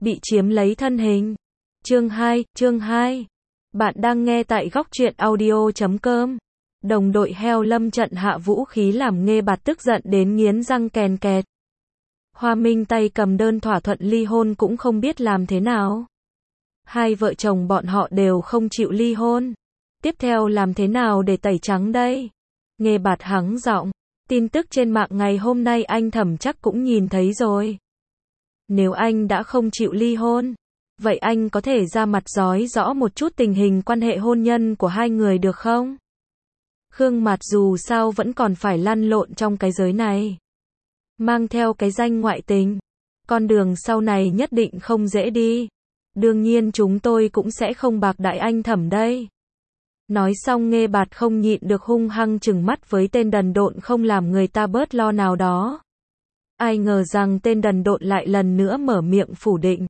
bị chiếm lấy thân hình. Chương 2. Bạn đang nghe tại góc truyện audio.com. Đồng đội heo lâm trận hạ vũ khí làm Nghê Bạt tức giận đến nghiến răng kèn kẹt. Hoa Minh tay cầm đơn thỏa thuận ly hôn cũng không biết làm thế nào. Hai vợ chồng bọn họ đều không chịu ly hôn. Tiếp theo làm thế nào để tẩy trắng đây? Nghê Bạt hắng giọng. Tin tức trên mạng ngày hôm nay anh Thẩm chắc cũng nhìn thấy rồi. Nếu anh đã không chịu ly hôn, vậy anh có thể ra mặt nói rõ một chút tình hình quan hệ hôn nhân của hai người được không? Khương Mạt dù sao vẫn còn phải lăn lộn trong cái giới này. Mang theo cái danh ngoại tình. Con đường sau này nhất định không dễ đi. Đương nhiên chúng tôi cũng sẽ không bạc đãi anh Thẩm đây. Nói xong Nghê Bạt không nhịn được hung hăng trừng mắt với tên đần độn không làm người ta bớt lo nào đó. Ai ngờ rằng tên đần độn lại lần nữa mở miệng phủ định.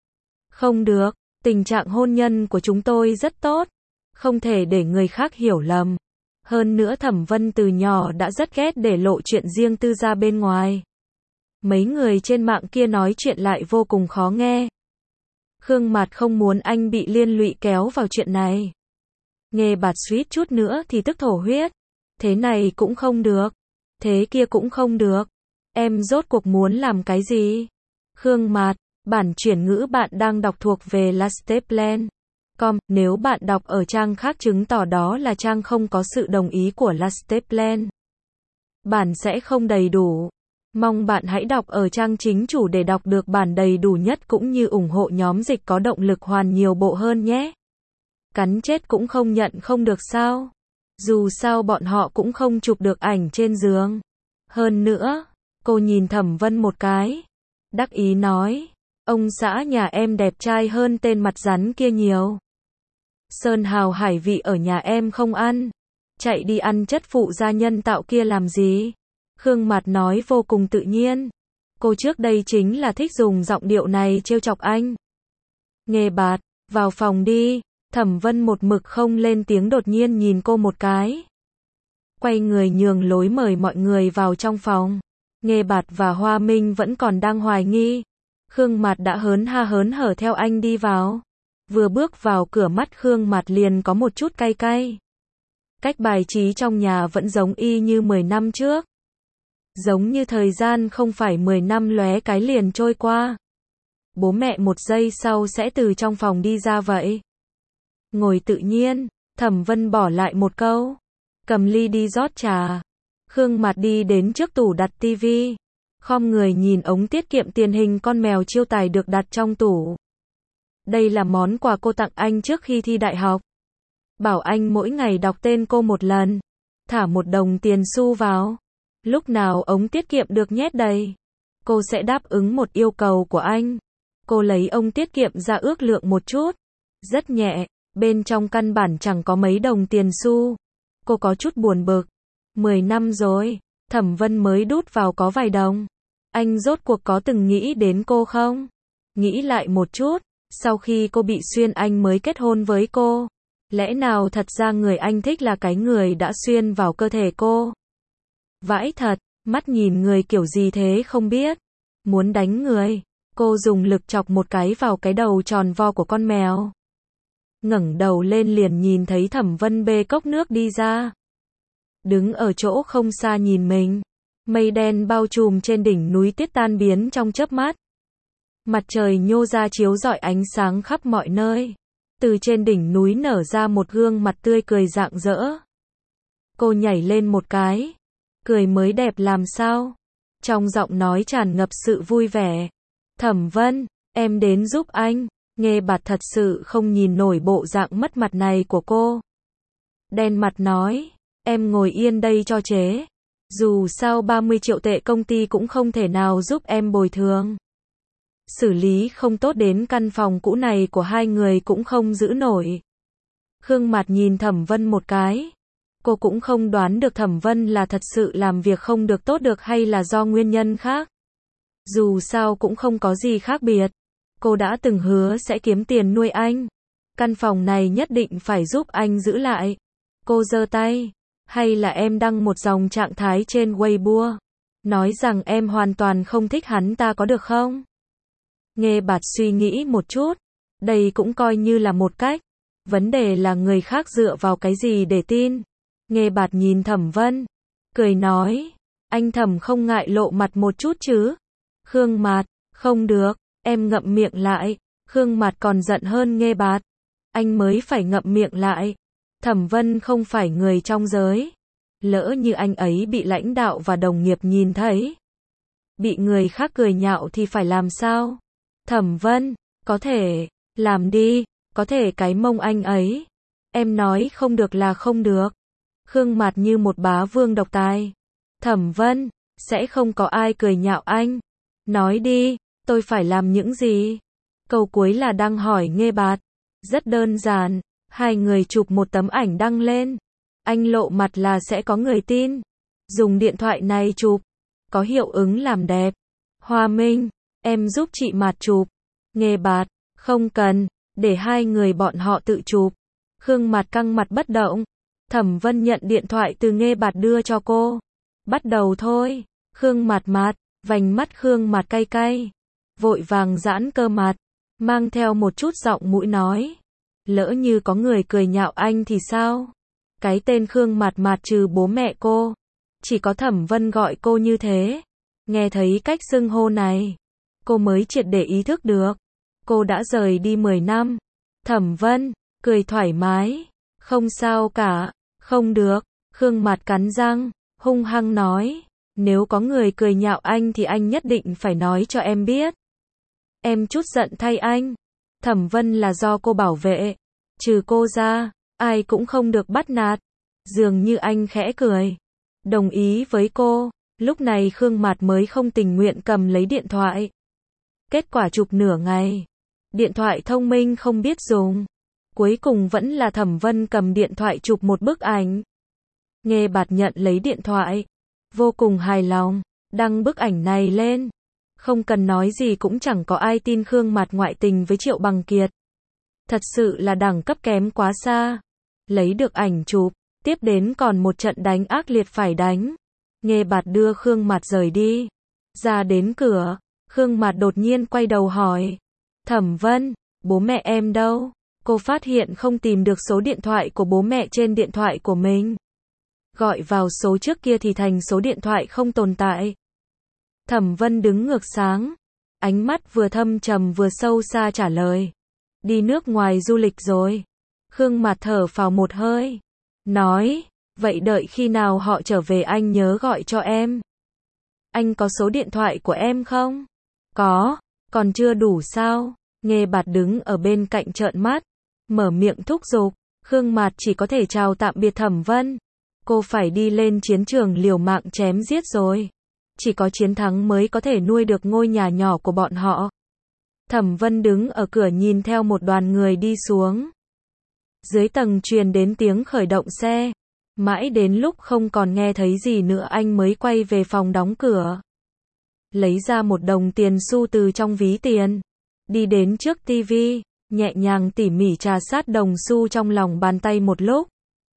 Không được, tình trạng hôn nhân của chúng tôi rất tốt. Không thể để người khác hiểu lầm. Hơn nữa Thẩm Vân từ nhỏ đã rất ghét để lộ chuyện riêng tư ra bên ngoài. Mấy người trên mạng kia nói chuyện lại vô cùng khó nghe. Khương Mạt không muốn anh bị liên lụy kéo vào chuyện này. Nghê Bạt suýt chút nữa thì tức thổ huyết. Thế này cũng không được. Thế kia cũng không được. Em rốt cuộc muốn làm cái gì? Khương Mạt, bản chuyển ngữ bạn đang đọc thuộc về Lasteplan.com. Nếu bạn đọc ở trang khác chứng tỏ đó là trang không có sự đồng ý của Lasteplan. Bản sẽ không đầy đủ. Mong bạn hãy đọc ở trang chính chủ để đọc được bản đầy đủ nhất cũng như ủng hộ nhóm dịch có động lực hoàn nhiều bộ hơn nhé. Cắn chết cũng không nhận không được sao? Dù sao bọn họ cũng không chụp được ảnh trên giường. Hơn nữa, cô nhìn Thẩm Vân một cái. Đắc ý nói, ông xã nhà em đẹp trai hơn tên mặt rắn kia nhiều. Sơn hào hải vị ở nhà em không ăn. Chạy đi ăn chất phụ gia nhân tạo kia làm gì? Khương Mạt nói vô cùng tự nhiên. Cô trước đây chính là thích dùng giọng điệu này trêu chọc anh. Nghê Bạt, vào phòng đi. Thẩm Vân một mực không lên tiếng đột nhiên nhìn cô một cái. Quay người nhường lối mời mọi người vào trong phòng. Nghê Bạt và Hoa Minh vẫn còn đang hoài nghi. Khương Mạt đã hớn hở theo anh đi vào. Vừa bước vào cửa mắt Khương Mạt liền có một chút cay cay. Cách bài trí trong nhà vẫn giống y như 10 năm trước. Giống như thời gian không phải 10 năm lóe cái liền trôi qua. Bố mẹ một giây sau sẽ từ trong phòng đi ra vậy. Ngồi tự nhiên, Thẩm Vân bỏ lại một câu. Cầm ly đi rót trà. Khương Mạt đi đến trước tủ đặt tivi. Khom người nhìn ống tiết kiệm tiền hình con mèo chiêu tài được đặt trong tủ. Đây là món quà cô tặng anh trước khi thi đại học. Bảo anh mỗi ngày đọc tên cô một lần. Thả 1 đồng tiền xu vào. Lúc nào ống tiết kiệm được nhét đầy, cô sẽ đáp ứng một yêu cầu của anh. Cô lấy ống tiết kiệm ra ước lượng một chút. Rất nhẹ, bên trong căn bản chẳng có mấy đồng tiền xu. Cô có chút buồn bực. 10 năm rồi, Thẩm Vân mới đút vào có vài đồng. Anh rốt cuộc có từng nghĩ đến cô không? Nghĩ lại một chút, sau khi cô bị xuyên anh mới kết hôn với cô. Lẽ nào thật ra người anh thích là cái người đã xuyên vào cơ thể cô? Vãi thật, mắt nhìn người kiểu gì thế không biết. Muốn đánh người, cô dùng lực chọc một cái vào cái đầu tròn vo của con mèo. Ngẩng đầu lên liền nhìn thấy Thẩm Vân bê cốc nước đi ra. Đứng ở chỗ không xa nhìn mình. Mây đen bao trùm trên đỉnh núi tuyết tan biến trong chớp mắt. Mặt trời nhô ra chiếu rọi ánh sáng khắp mọi nơi. Từ trên đỉnh núi nở ra một gương mặt tươi cười rạng rỡ. Cô nhảy lên một cái. Cười mới đẹp làm sao? Trong giọng nói tràn ngập sự vui vẻ. Thẩm Vân, em đến giúp anh. Nghê Bạt thật sự không nhìn nổi bộ dạng mất mặt này của cô. Đen mặt nói, em ngồi yên đây cho chế. Dù sao 30 triệu tệ công ty cũng không thể nào giúp em bồi thường. Xử lý không tốt đến căn phòng cũ này của hai người cũng không giữ nổi. Khương Mạt nhìn Thẩm Vân một cái. Cô cũng không đoán được Thẩm Vân là thật sự làm việc không được tốt được hay là do nguyên nhân khác. Dù sao cũng không có gì khác biệt. Cô đã từng hứa sẽ kiếm tiền nuôi anh. Căn phòng này nhất định phải giúp anh giữ lại. Cô giơ tay. Hay là em đăng một dòng trạng thái trên Weibo. Nói rằng em hoàn toàn không thích hắn ta có được không? Nghe Bạt suy nghĩ một chút. Đây cũng coi như là một cách. Vấn đề là người khác dựa vào cái gì để tin. Nghe Bạt nhìn Thẩm Vân. Cười nói. Anh Thẩm không ngại lộ mặt một chút chứ. Khương Mạt. Không được. Em ngậm miệng lại. Khương Mạt còn giận hơn Nghe Bạt. Anh mới phải ngậm miệng lại. Thẩm Vân không phải người trong giới. Lỡ như anh ấy bị lãnh đạo và đồng nghiệp nhìn thấy. Bị người khác cười nhạo thì phải làm sao? Thẩm Vân. Có thể. Làm đi. Có thể cái mông anh ấy. Em nói không được là không được. Khương Mạt như một bá vương độc tài. Thẩm Vân. Sẽ không có ai cười nhạo anh. Nói đi. Tôi phải làm những gì? Câu cuối là đang hỏi Nghe Bạt. Rất đơn giản. Hai người chụp một tấm ảnh đăng lên. Anh lộ mặt là sẽ có người tin. Dùng điện thoại này chụp. Có hiệu ứng làm đẹp. Hoa Minh. Em giúp chị Mạt chụp. Nghe Bạt. Không cần. Để hai người bọn họ tự chụp. Khương Mạt căng mặt bất động. Thẩm Vân nhận điện thoại từ Nghe Bạt đưa cho cô. Bắt đầu thôi. Khương Mạt Mạt. Vành mắt Khương Mạt cay cay. Vội vàng giãn cơ mặt. Mang theo một chút giọng mũi nói. Lỡ như có người cười nhạo anh thì sao? Cái tên Khương Mạt Mạt trừ bố mẹ cô. Chỉ có Thẩm Vân gọi cô như thế. Nghe thấy cách xưng hô này. Cô mới triệt để ý thức được. Cô đã rời đi 10 năm. Thẩm Vân. Cười thoải mái. Không sao cả. Không được. Khương Mạt cắn răng. Hung hăng nói. Nếu có người cười nhạo anh thì anh nhất định phải nói cho em biết. Em chút giận thay anh. Thẩm Vân là do cô bảo vệ. Trừ cô ra, ai cũng không được bắt nạt. Dường như anh khẽ cười. Đồng ý với cô. Lúc này Khương Mạt mới không tình nguyện cầm lấy điện thoại. Kết quả chụp nửa ngày. Điện thoại thông minh không biết dùng. Cuối cùng vẫn là Thẩm Vân cầm điện thoại chụp một bức ảnh. Nghe Bạt nhận lấy điện thoại. Vô cùng hài lòng. Đăng bức ảnh này lên. Không cần nói gì cũng chẳng có ai tin Khương Mạt ngoại tình với Triệu Bằng Kiệt. Thật sự là đẳng cấp kém quá xa. Lấy được ảnh chụp, tiếp đến còn một trận đánh ác liệt phải đánh. Nghe Bạt đưa Khương Mạt rời đi. Ra đến cửa, Khương Mạt đột nhiên quay đầu hỏi. Thẩm Vân, bố mẹ em đâu? Cô phát hiện không tìm được số điện thoại của bố mẹ trên điện thoại của mình. Gọi vào số trước kia thì thành số điện thoại không tồn tại. Thẩm Vân đứng ngược sáng. Ánh mắt vừa thâm trầm vừa sâu xa trả lời. Đi nước ngoài du lịch rồi. Khương Mạt thở phào một hơi. Nói, vậy đợi khi nào họ trở về anh nhớ gọi cho em. Anh có số điện thoại của em không? Có, còn chưa đủ sao? Nghe Bạt đứng ở bên cạnh trợn mắt. Mở miệng thúc giục. Khương Mạt chỉ có thể chào tạm biệt Thẩm Vân. Cô phải đi lên chiến trường liều mạng chém giết rồi. Chỉ có chiến thắng mới có thể nuôi được ngôi nhà nhỏ của bọn họ. Thẩm Vân đứng ở cửa nhìn theo một đoàn người đi xuống. Dưới tầng truyền đến tiếng khởi động xe. Mãi đến lúc không còn nghe thấy gì nữa anh mới quay về phòng đóng cửa. Lấy ra một đồng tiền xu từ trong ví tiền. Đi đến trước tivi, nhẹ nhàng tỉ mỉ trà sát đồng xu trong lòng bàn tay một lúc.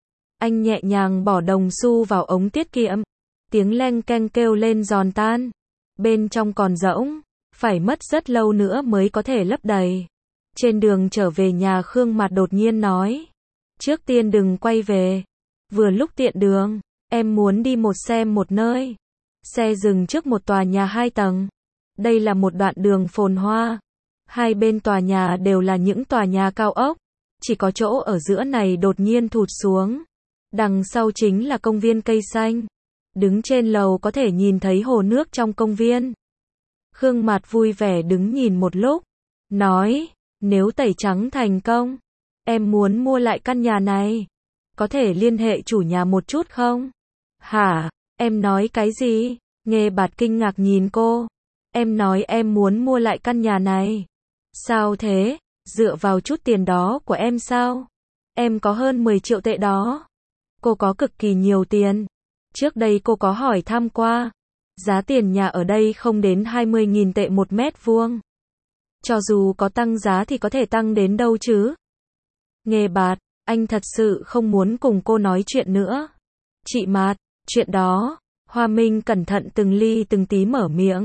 Anh nhẹ nhàng bỏ đồng xu vào ống tiết kiệm. Tiếng leng keng kêu lên giòn tan. Bên trong còn rỗng. Phải mất rất lâu nữa mới có thể lấp đầy. Trên đường trở về nhà Khương Mạt đột nhiên nói. Trước tiên đừng quay về. Vừa lúc tiện đường. Em muốn đi xem một nơi. Xe dừng trước một tòa nhà 2 tầng. Đây là một đoạn đường phồn hoa. Hai bên tòa nhà đều là những tòa nhà cao ốc. Chỉ có chỗ ở giữa này đột nhiên thụt xuống. Đằng sau chính là công viên cây xanh. Đứng trên lầu có thể nhìn thấy hồ nước trong công viên. Khương Mạt vui vẻ đứng nhìn một lúc. Nói, nếu tẩy trắng thành công, em muốn mua lại căn nhà này. Có thể liên hệ chủ nhà một chút không? Hả? Em nói cái gì? Nghe Bạt kinh ngạc nhìn cô. Em nói em muốn mua lại căn nhà này. Sao thế? Dựa vào chút tiền đó của em sao? Em có hơn 10 triệu tệ đó. Cô có cực kỳ nhiều tiền. Trước đây cô có hỏi thăm qua. Giá tiền nhà ở đây không đến 20.000 tệ một mét vuông. Cho dù có tăng giá thì có thể tăng đến đâu chứ? Nghe Bạt, anh thật sự không muốn cùng cô nói chuyện nữa. Chị Mạt, chuyện đó. Hoa Minh cẩn thận từng ly từng tí mở miệng.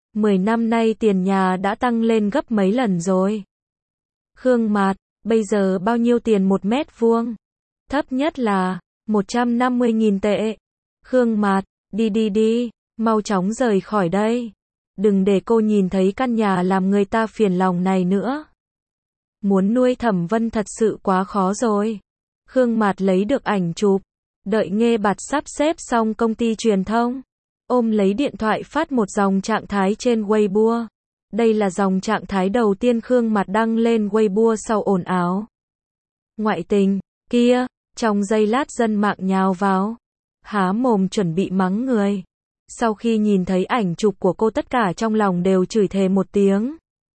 10 năm nay tiền nhà đã tăng lên gấp mấy lần rồi. Khương Mạt, bây giờ bao nhiêu tiền 1 mét vuông? Thấp nhất là 150.000 tệ. Khương Mạt, đi, mau chóng rời khỏi đây. Đừng để cô nhìn thấy căn nhà làm người ta phiền lòng này nữa. Muốn nuôi Thẩm Vân thật sự quá khó rồi. Khương Mạt lấy được ảnh chụp, đợi Nghê Bạt sắp xếp xong công ty truyền thông, ôm lấy điện thoại phát một dòng trạng thái trên Weibo. Đây là dòng trạng thái đầu tiên Khương Mạt đăng lên Weibo sau ồn ào ngoại tình kia, trong giây lát dân mạng nhào vào, há mồm chuẩn bị mắng người. Sau khi nhìn thấy ảnh chụp của cô tất cả trong lòng đều chửi thề một tiếng.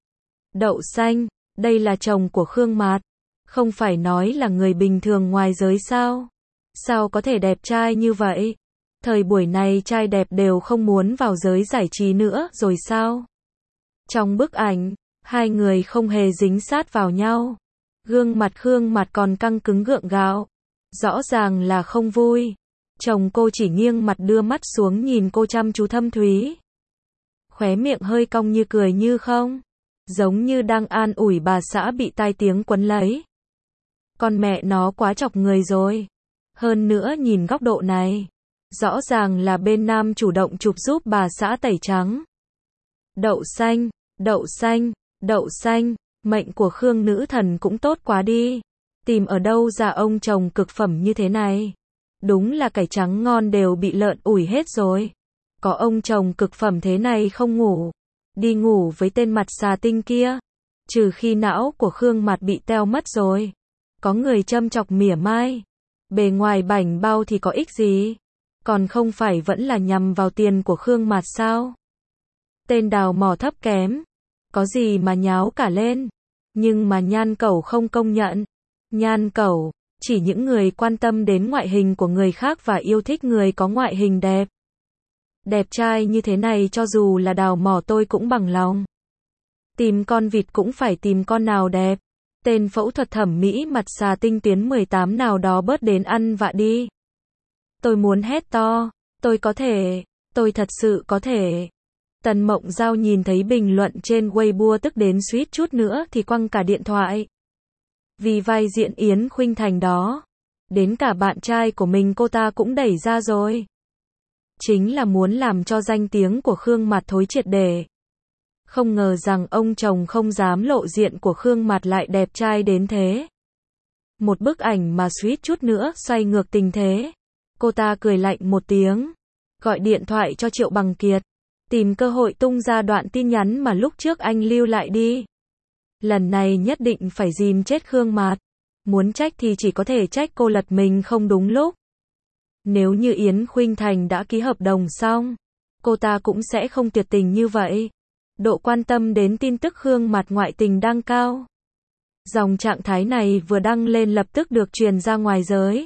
Đậu xanh, đây là chồng của Khương Mạt, không phải nói là người bình thường ngoài giới sao? Sao có thể đẹp trai như vậy? Thời buổi này trai đẹp đều không muốn vào giới giải trí nữa rồi sao? Trong bức ảnh, hai người không hề dính sát vào nhau. Gương mặt Khương Mạt còn căng cứng gượng gạo. Rõ ràng là không vui. Chồng cô chỉ nghiêng mặt đưa mắt xuống nhìn cô chăm chú thâm thúy. Khóe miệng hơi cong như cười như không. Giống như đang an ủi bà xã bị tai tiếng quấn lấy. Con mẹ nó quá chọc người rồi. Hơn nữa nhìn góc độ này. Rõ ràng là bên nam chủ động chụp giúp bà xã tẩy trắng. Đậu xanh, đậu xanh, đậu xanh. Mệnh của Khương nữ thần cũng tốt quá đi. Tìm ở đâu ra ông chồng cực phẩm như thế này. Đúng là cải trắng ngon đều bị lợn ủi hết rồi. Có ông chồng cực phẩm thế này không ngủ. Đi ngủ với tên mặt xà tinh kia. Trừ khi não của Khương Mạt bị teo mất rồi. Có người châm chọc mỉa mai. Bề ngoài bảnh bao thì có ích gì. Còn không phải vẫn là nhằm vào tiền của Khương Mạt sao? Tên đào mỏ thấp kém. Có gì mà nháo cả lên. Nhưng mà Nhan Cẩu không công nhận. Nhan Cẩu, chỉ những người quan tâm đến ngoại hình của người khác và yêu thích người có ngoại hình đẹp. Đẹp trai như thế này cho dù là đào mỏ tôi cũng bằng lòng. Tìm con vịt cũng phải tìm con nào đẹp. Tên phẫu thuật thẩm mỹ mặt xà tinh tuyến 18 nào đó bớt đến ăn vạ đi. Tôi muốn hét to. Tôi có thể. Tôi thật sự có thể. Tần Mộng Giao nhìn thấy bình luận trên Weibo tức đến suýt chút nữa thì quăng cả điện thoại. Vì vai diễn Yến Khuynh Thành đó. Đến cả bạn trai của mình cô ta cũng đẩy ra rồi. Chính là muốn làm cho danh tiếng của Khương Mạt thối triệt để. Không ngờ rằng ông chồng không dám lộ diện của Khương Mạt lại đẹp trai đến thế. Một bức ảnh mà suýt chút nữa xoay ngược tình thế. Cô ta cười lạnh một tiếng. Gọi điện thoại cho Triệu Bằng Kiệt. Tìm cơ hội tung ra đoạn tin nhắn mà lúc trước anh lưu lại đi. Lần này nhất định phải dìm chết Khương Mạt. Muốn trách thì chỉ có thể trách cô lật mình không đúng lúc. Nếu như Yến Khuynh Thành đã ký hợp đồng xong, cô ta cũng sẽ không tuyệt tình như vậy. Độ quan tâm đến tin tức Khương Mạt ngoại tình đang cao. Dòng trạng thái này vừa đăng lên lập tức được truyền ra ngoài giới.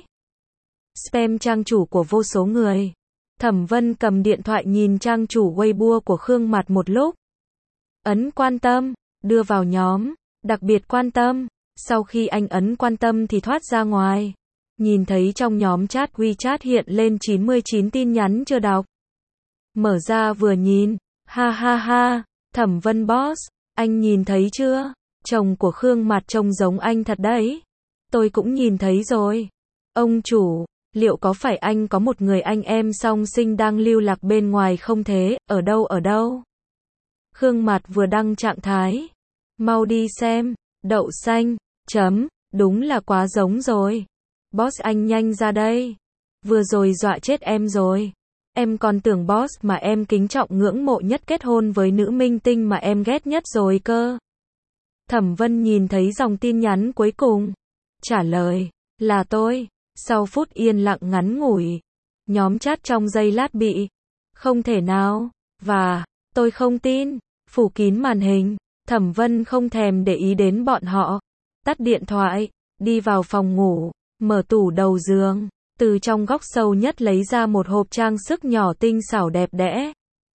Spam trang chủ của vô số người. Thẩm Vân cầm điện thoại nhìn trang chủ Weibo của Khương Mạt một lúc. Ấn quan tâm, đưa vào nhóm, đặc biệt quan tâm. Sau khi anh ấn quan tâm thì thoát ra ngoài. Nhìn thấy trong nhóm chat WeChat hiện lên 99 tin nhắn chưa đọc. Mở ra vừa nhìn, ha ha ha, Thẩm Vân boss, anh nhìn thấy chưa? Chồng của Khương Mạt trông giống anh thật đấy. Tôi cũng nhìn thấy rồi. Ông chủ, liệu có phải anh có một người anh em song sinh đang lưu lạc bên ngoài không thế? Ở đâu? Khương Mạt vừa đăng trạng thái. Mau đi xem, đậu xanh, chấm, đúng là quá giống rồi. Boss anh nhanh ra đây. Vừa rồi dọa chết em rồi. Em còn tưởng boss mà em kính trọng ngưỡng mộ nhất kết hôn với nữ minh tinh mà em ghét nhất rồi cơ. Thẩm Vân nhìn thấy dòng tin nhắn cuối cùng. Trả lời, là tôi. Sau phút yên lặng ngắn ngủi, nhóm chat trong giây lát bị. Không thể nào. Và, tôi không tin. Phủ kín màn hình. Thẩm Vân không thèm để ý đến bọn họ. Tắt điện thoại, đi vào phòng ngủ, mở tủ đầu giường, từ trong góc sâu nhất lấy ra một hộp trang sức nhỏ tinh xảo đẹp đẽ.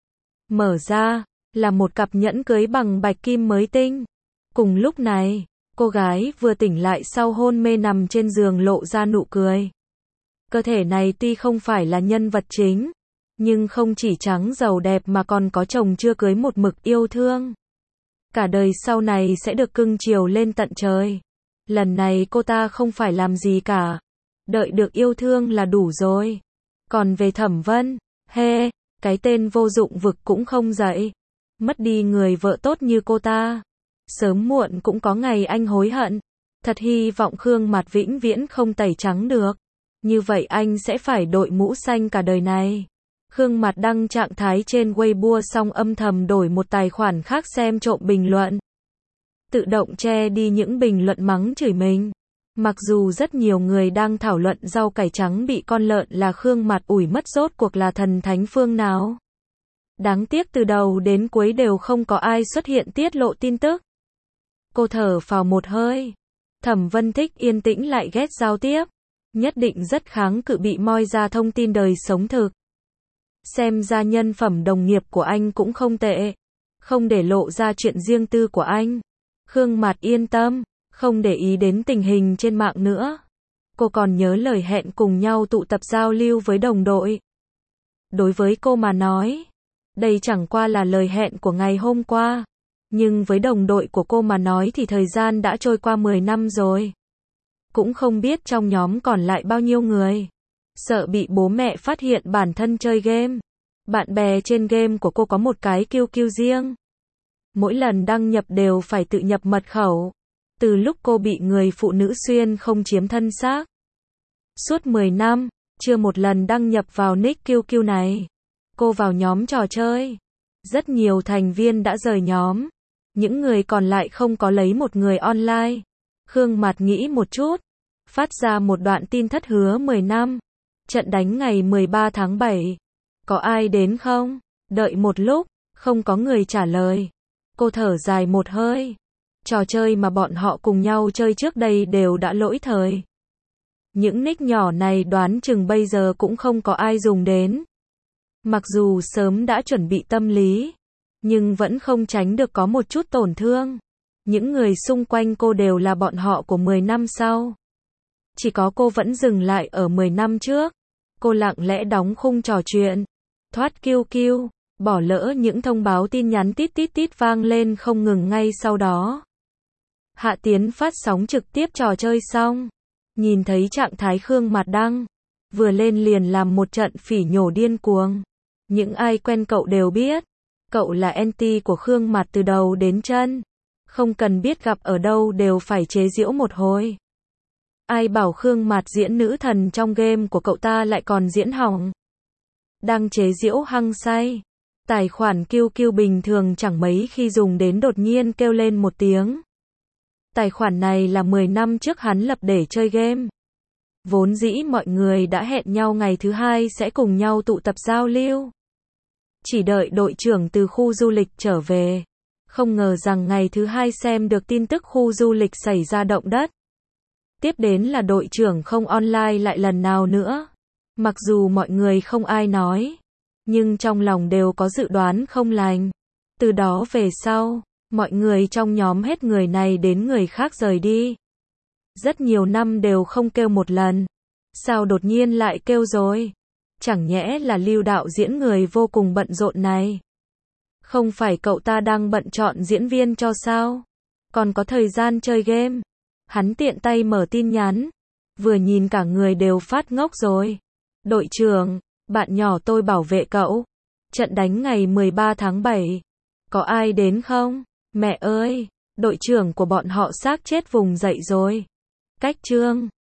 Mở ra, là một cặp nhẫn cưới bằng bạch kim mới tinh. Cùng lúc này, cô gái vừa tỉnh lại sau hôn mê nằm trên giường lộ ra nụ cười. Cơ thể này tuy không phải là nhân vật chính, Nhưng không chỉ trắng giàu đẹp mà còn có chồng chưa cưới một mực yêu thương. Cả đời sau này sẽ được cưng chiều lên tận trời. Lần này cô ta không phải làm gì cả. Đợi được yêu thương là đủ rồi. Còn về Thẩm Vân, cái tên vô dụng vực cũng không dậy. Mất đi người vợ tốt như cô ta. Sớm muộn cũng có ngày anh hối hận. Thật hy vọng Khương Mạt vĩnh viễn không tẩy trắng được. Như vậy anh sẽ phải đội mũ xanh cả đời này. Khương Mạt đăng trạng thái trên Weibo xong âm thầm đổi một tài khoản khác xem trộm bình luận. Tự động che đi những bình luận mắng chửi mình. Mặc dù rất nhiều người đang thảo luận rau cải trắng bị con lợn là Khương Mạt ủi mất rốt cuộc là thần thánh phương nào. Đáng tiếc từ đầu đến cuối đều không có ai xuất hiện tiết lộ tin tức. Cô thở phào một hơi. Thẩm Vân thích yên tĩnh lại ghét giao tiếp. Nhất định rất kháng cự bị moi ra thông tin đời sống thực. Xem ra nhân phẩm đồng nghiệp của anh cũng không tệ. Không để lộ ra chuyện riêng tư của anh. Khương Mạt yên tâm, không để ý đến tình hình trên mạng nữa. Cô còn nhớ lời hẹn cùng nhau tụ tập giao lưu với đồng đội. Đối với cô mà nói, đây chẳng qua là lời hẹn của ngày hôm qua. Nhưng với đồng đội của cô mà nói thì thời gian đã trôi qua 10 năm rồi. Cũng không biết trong nhóm còn lại bao nhiêu người. Sợ bị bố mẹ phát hiện bản thân chơi game. Bạn bè trên game của cô có một cái QQ riêng. Mỗi lần đăng nhập đều phải tự nhập mật khẩu. Từ lúc cô bị người phụ nữ xuyên không chiếm thân xác. Suốt 10 năm, chưa một lần đăng nhập vào nick QQ này. Cô vào nhóm trò chơi. Rất nhiều thành viên đã rời nhóm. Những người còn lại không có lấy một người online. Khương Mạt nghĩ một chút. Phát ra một đoạn tin thất hứa 10 năm. Trận đánh ngày 13 tháng 7. Có ai đến không? Đợi một lúc, không có người trả lời. Cô thở dài một hơi. Trò chơi mà bọn họ cùng nhau chơi trước đây đều đã lỗi thời. Những nick nhỏ này đoán chừng bây giờ cũng không có ai dùng đến. Mặc dù sớm đã chuẩn bị tâm lý, nhưng vẫn không tránh được có một chút tổn thương. Những người xung quanh cô đều là bọn họ của 10 năm sau. Chỉ có cô vẫn dừng lại ở 10 năm trước. Cô lặng lẽ đóng khung trò chuyện. Thoát QQ, bỏ lỡ những thông báo tin nhắn tít tít tít vang lên không ngừng ngay sau đó. Hạ Tiến phát sóng trực tiếp trò chơi xong. Nhìn thấy trạng thái Khương Mạt đăng. Vừa lên liền làm một trận phỉ nhổ điên cuồng. Những ai quen cậu đều biết. Cậu là anti của Khương Mạt từ đầu đến chân. Không cần biết gặp ở đâu đều phải chế giễu một hồi. Ai bảo Khương Mạt diễn nữ thần trong game của cậu ta lại còn diễn hỏng. Đang chế giễu hăng say. Tài khoản QQ bình thường chẳng mấy khi dùng đến đột nhiên kêu lên một tiếng. Tài khoản này là 10 năm trước hắn lập để chơi game. Vốn dĩ mọi người đã hẹn nhau ngày thứ hai sẽ cùng nhau tụ tập giao lưu. Chỉ đợi đội trưởng từ khu du lịch trở về. Không ngờ rằng ngày thứ hai xem được tin tức khu du lịch xảy ra động đất. Tiếp đến là đội trưởng không online lại lần nào nữa. Mặc dù mọi người không ai nói, nhưng trong lòng đều có dự đoán không lành. Từ đó về sau, mọi người trong nhóm hết người này đến người khác rời đi. Rất nhiều năm đều không kêu một lần. Sao đột nhiên lại kêu rồi? Chẳng nhẽ là Lưu đạo diễn người vô cùng bận rộn này. Không phải cậu ta đang bận chọn diễn viên cho sao? Còn có thời gian chơi game. Hắn tiện tay mở tin nhắn. Vừa nhìn cả người đều phát ngốc rồi. Đội trưởng, bạn nhỏ tôi bảo vệ cậu. Trận đánh ngày 13 tháng 7. Có ai đến không? Mẹ ơi, đội trưởng của bọn họ xác chết vùng dậy rồi. Cách chương